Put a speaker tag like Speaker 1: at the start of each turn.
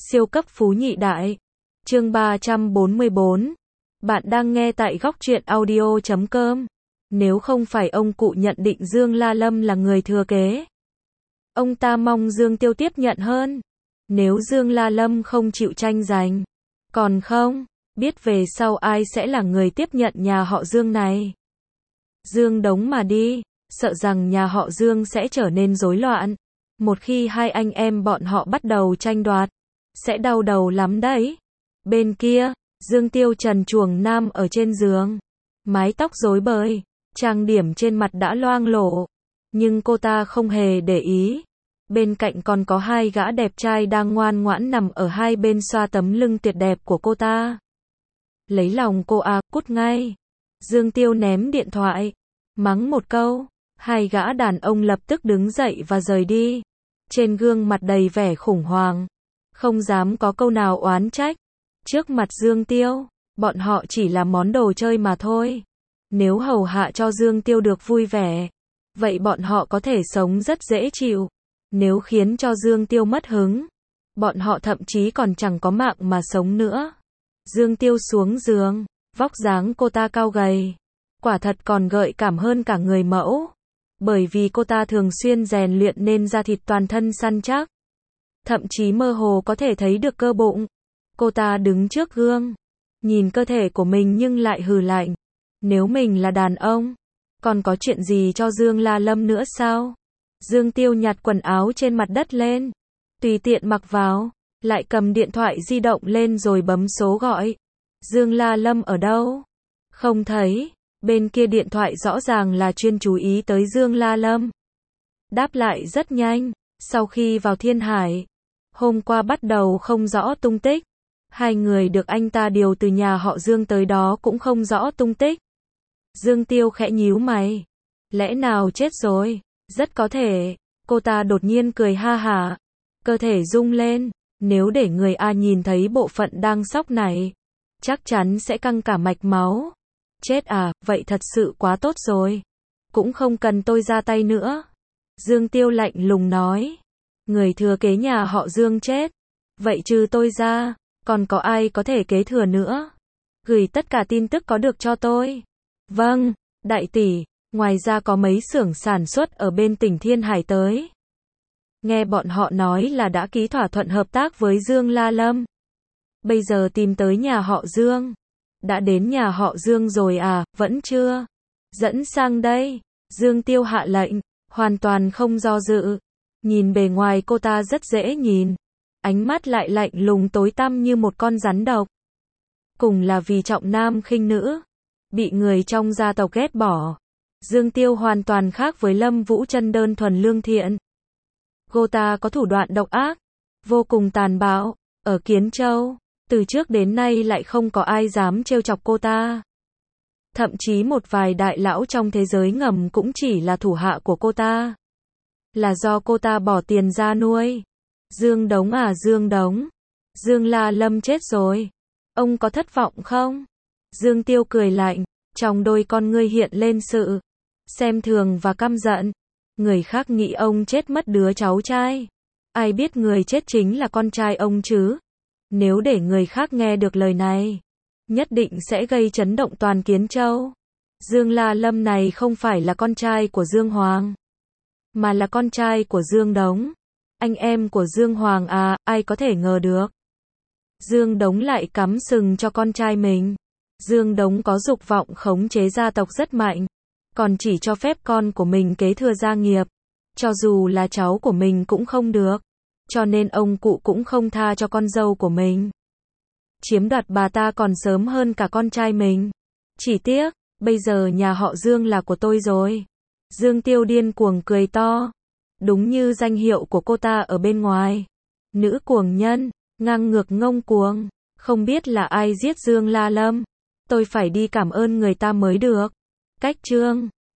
Speaker 1: Siêu cấp phú nhị đại. Chương 344. Bạn đang nghe tại góc truyện audio.com. Nếu không phải ông cụ nhận định Dương La Lâm là người thừa kế, ông ta mong Dương Tiêu tiếp nhận hơn. Nếu Dương La Lâm không chịu tranh giành, còn không biết về sau ai sẽ là người tiếp nhận nhà họ Dương này. Dương Đống mà đi, sợ rằng nhà họ Dương sẽ trở nên rối loạn. Một khi hai anh em bọn họ bắt đầu tranh đoạt, sẽ đau đầu lắm đấy. Bên kia, Dương Tiêu trần truồng nam ở trên giường, mái tóc rối bời, trang điểm trên mặt đã loang lổ, nhưng cô ta không hề để ý. Bên cạnh còn có hai gã đẹp trai đang ngoan ngoãn nằm ở hai bên xoa tấm lưng tuyệt đẹp của cô ta. Lấy lòng cô à, cút ngay. Dương Tiêu ném điện thoại, mắng một câu. Hai gã đàn ông lập tức đứng dậy và rời đi. Trên gương mặt đầy vẻ khủng hoảng, không dám có câu nào oán trách. Trước mặt Dương Tiêu, bọn họ chỉ là món đồ chơi mà thôi. Nếu hầu hạ cho Dương Tiêu được vui vẻ, vậy bọn họ có thể sống rất dễ chịu. Nếu khiến cho Dương Tiêu mất hứng, bọn họ thậm chí còn chẳng có mạng mà sống nữa. Dương Tiêu xuống giường, vóc dáng cô ta cao gầy, quả thật còn gợi cảm hơn cả người mẫu. Bởi vì cô ta thường xuyên rèn luyện nên da thịt toàn thân săn chắc, thậm chí mơ hồ có thể thấy được cơ bụng. Cô ta đứng trước gương, nhìn cơ thể của mình nhưng lại hừ lạnh. Nếu mình là đàn ông, còn có chuyện gì cho Dương La Lâm nữa sao? Dương Tiêu nhặt quần áo trên mặt đất lên, tùy tiện mặc vào, lại cầm điện thoại di động lên rồi bấm số gọi. Dương La Lâm ở đâu? Không thấy. Bên kia điện thoại rõ ràng là chuyên chú ý tới Dương La Lâm. Đáp lại rất nhanh, sau khi vào Thiên Hải, hôm qua bắt đầu không rõ tung tích. Hai người được anh ta điều từ nhà họ Dương tới đó cũng không rõ tung tích. Dương Tiêu khẽ nhíu mày. Lẽ nào chết rồi? Rất có thể. Cô ta đột nhiên cười ha hả, cơ thể rung lên. Nếu để người A nhìn thấy bộ phận đang sóc này, chắc chắn sẽ căng cả mạch máu. Chết à, vậy thật sự quá tốt rồi. Cũng không cần tôi ra tay nữa. Dương Tiêu lạnh lùng nói. Người thừa kế nhà họ Dương chết. Vậy trừ tôi ra, còn có ai có thể kế thừa nữa? Gửi tất cả tin tức có được cho tôi. Vâng, đại tỷ. Ngoài ra có mấy xưởng sản xuất ở bên tỉnh Thiên Hải tới. Nghe bọn họ nói là đã ký thỏa thuận hợp tác với Dương La Lâm. Bây giờ tìm tới nhà họ Dương. Đã đến nhà họ Dương rồi à, vẫn chưa? Dẫn sang đây. Dương Tiêu hạ lệnh, hoàn toàn không do dự. Nhìn bề ngoài cô ta rất dễ nhìn. Ánh mắt lại lạnh lùng tối tăm như một con rắn độc. Cùng là vì trọng nam khinh nữ, bị người trong gia tộc ghét bỏ. Dương Tiêu hoàn toàn khác với Lâm Vũ Chân đơn thuần lương thiện. Cô ta có thủ đoạn độc ác, vô cùng tàn bạo. Ở Kiến Châu, từ trước đến nay lại không có ai dám trêu chọc cô ta. Thậm chí một vài đại lão trong thế giới ngầm cũng chỉ là thủ hạ của cô ta. Là do cô ta bỏ tiền ra nuôi. Dương Đống à, Dương Đống. Dương La Lâm chết rồi. Ông có thất vọng không? Dương Tiêu cười lạnh, trong đôi con ngươi hiện lên sự xem thường và căm giận. Người khác nghĩ ông chết mất đứa cháu trai. Ai biết người chết chính là con trai ông chứ? Nếu để người khác nghe được lời này, nhất định sẽ gây chấn động toàn Kiến Châu. Dương La Lâm này không phải là con trai của Dương Hoàng, mà là con trai của Dương Đống. Anh em của Dương Hoàng à, ai có thể ngờ được. Dương Đống lại cắm sừng cho con trai mình. Dương Đống có dục vọng khống chế gia tộc rất mạnh, còn chỉ cho phép con của mình kế thừa gia nghiệp. Cho dù là cháu của mình cũng không được. Cho nên ông cụ cũng không tha cho con dâu của mình. Chiếm đoạt bà ta còn sớm hơn cả con trai mình. Chỉ tiếc, bây giờ nhà họ Dương là của tôi rồi. Dương Tiêu điên cuồng cười to. Đúng như danh hiệu của cô ta ở bên ngoài. Nữ cuồng nhân, ngang ngược ngông cuồng. Không biết là ai giết Dương La Lâm. Tôi phải đi cảm ơn người ta mới được. Cách chương